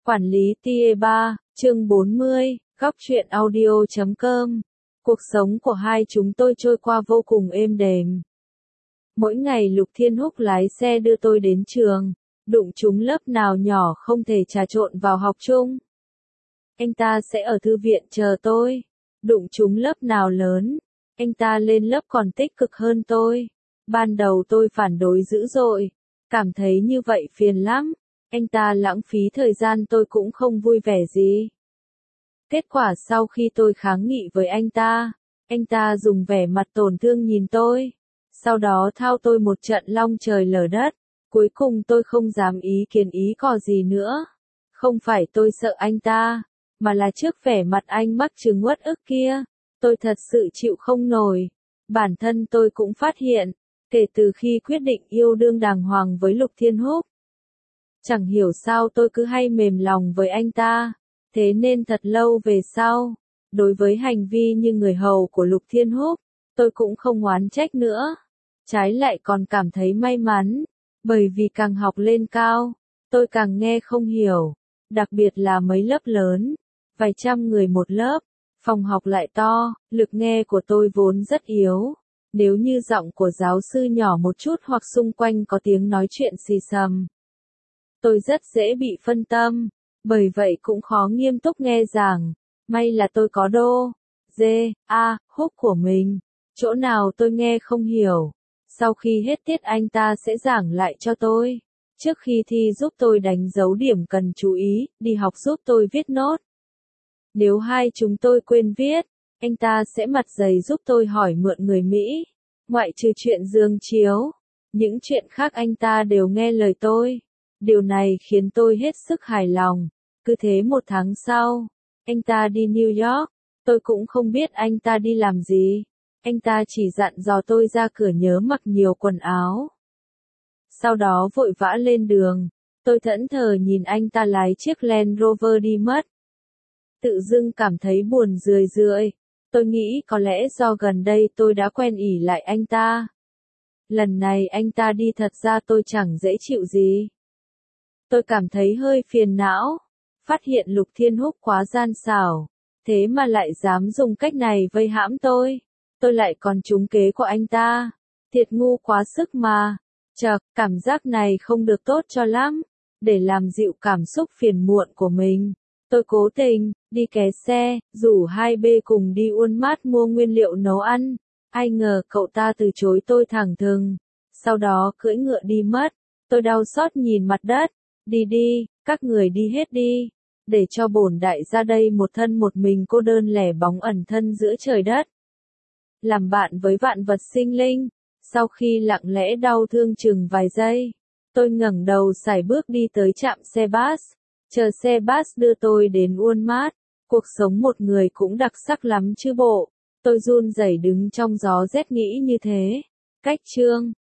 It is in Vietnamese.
Quản lý TIA3, chương 40, góc truyện audio.com. Cuộc sống của hai chúng tôi trôi qua vô cùng êm đềm. Mỗi ngày Lục Thiên Húc lái xe đưa tôi đến trường, đụng trúng lớp nào nhỏ không thể trà trộn vào học chung. Anh ta sẽ ở thư viện chờ tôi. Đụng trúng lớp nào lớn, anh ta lên lớp còn tích cực hơn tôi. Ban đầu tôi phản đối dữ dội, cảm thấy như vậy phiền lắm. Anh ta lãng phí thời gian tôi cũng không vui vẻ gì. Kết quả sau khi tôi kháng nghị với anh ta dùng vẻ mặt tổn thương nhìn tôi. Sau đó thao tôi một trận long trời lở đất. Cuối cùng tôi không dám ý kiến ý cò gì nữa. Không phải tôi sợ anh ta, mà là trước vẻ mặt anh mắc chứng uất ức kia, tôi thật sự chịu không nổi. Bản thân tôi cũng phát hiện, kể từ khi quyết định yêu đương đàng hoàng với Lục Thiên Húc, chẳng hiểu sao tôi cứ hay mềm lòng với anh ta. Thế nên thật lâu về sau, đối với hành vi như người hầu của Lục Thiên Húc, tôi cũng không oán trách nữa. Trái lại còn cảm thấy may mắn, bởi vì càng học lên cao, tôi càng nghe không hiểu. Đặc biệt là mấy lớp lớn, vài trăm người một lớp, phòng học lại to, lực nghe của tôi vốn rất yếu. Nếu như giọng của giáo sư nhỏ một chút hoặc xung quanh có tiếng nói chuyện xì xầm, tôi rất dễ bị phân tâm, bởi vậy cũng khó nghiêm túc nghe giảng. May là tôi có đô, dê, a, húc của mình, chỗ nào tôi nghe không hiểu. Sau khi hết tiết anh ta sẽ giảng lại cho tôi. Trước khi thi giúp tôi đánh dấu điểm cần chú ý, đi học giúp tôi viết nốt. Nếu hai chúng tôi quên viết, anh ta sẽ mặt dày giúp tôi hỏi mượn người Mỹ. Ngoại trừ chuyện giường chiếu, những chuyện khác anh ta đều nghe lời tôi. Điều này khiến tôi hết sức hài lòng. Cứ thế một tháng sau, anh ta đi New York, tôi cũng không biết anh ta đi làm gì. Anh ta chỉ dặn dò tôi ra cửa nhớ mặc nhiều quần áo. Sau đó vội vã lên đường, tôi thẫn thờ nhìn anh ta lái chiếc Land Rover đi mất. Tự dưng cảm thấy buồn rười rượi, tôi nghĩ có lẽ do gần đây tôi đã quen ỉ lại anh ta. Lần này anh ta đi thật ra tôi chẳng dễ chịu gì. Tôi cảm thấy hơi phiền não, phát hiện Lục Thiên Húc quá gian xảo, thế mà lại dám dùng cách này vây hãm tôi lại còn trúng kế của anh ta. Thiệt ngu quá sức mà. Chậc, cảm giác này không được tốt cho lắm. Để làm dịu cảm xúc phiền muộn của mình, tôi cố tình đi ké xe, rủ hai bê cùng đi Walmart mua nguyên liệu nấu ăn. Ai ngờ cậu ta từ chối tôi thẳng thừng, sau đó cưỡi ngựa đi mất. Tôi đau xót nhìn mặt đất. Đi đi, các người đi hết đi, để cho bổn đại gia đây một thân một mình cô đơn lẻ bóng ẩn thân giữa trời đất. Làm bạn với vạn vật sinh linh. Sau khi lặng lẽ đau thương chừng vài giây, tôi ngẩng đầu sải bước đi tới trạm xe bus, chờ xe bus đưa tôi đến Walmart. Cuộc sống một người cũng đặc sắc lắm chứ bộ. Tôi run rẩy đứng trong gió rét nghĩ như thế. Cách chương